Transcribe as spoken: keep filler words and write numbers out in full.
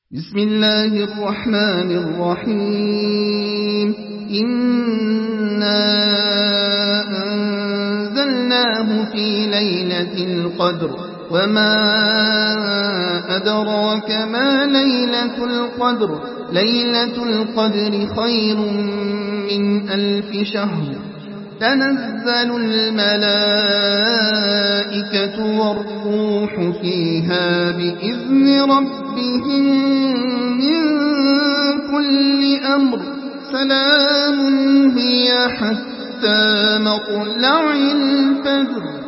بسم الله الرحمن الرحيم إنا أنزلناه في ليلة القدر وما أدراك ما ليلة القدر ليلة القدر خير من ألف شهر تنزل الملائكة والروح فيها بإذن ربهم من كل أمر سلام هي حتى مطلع الفجر.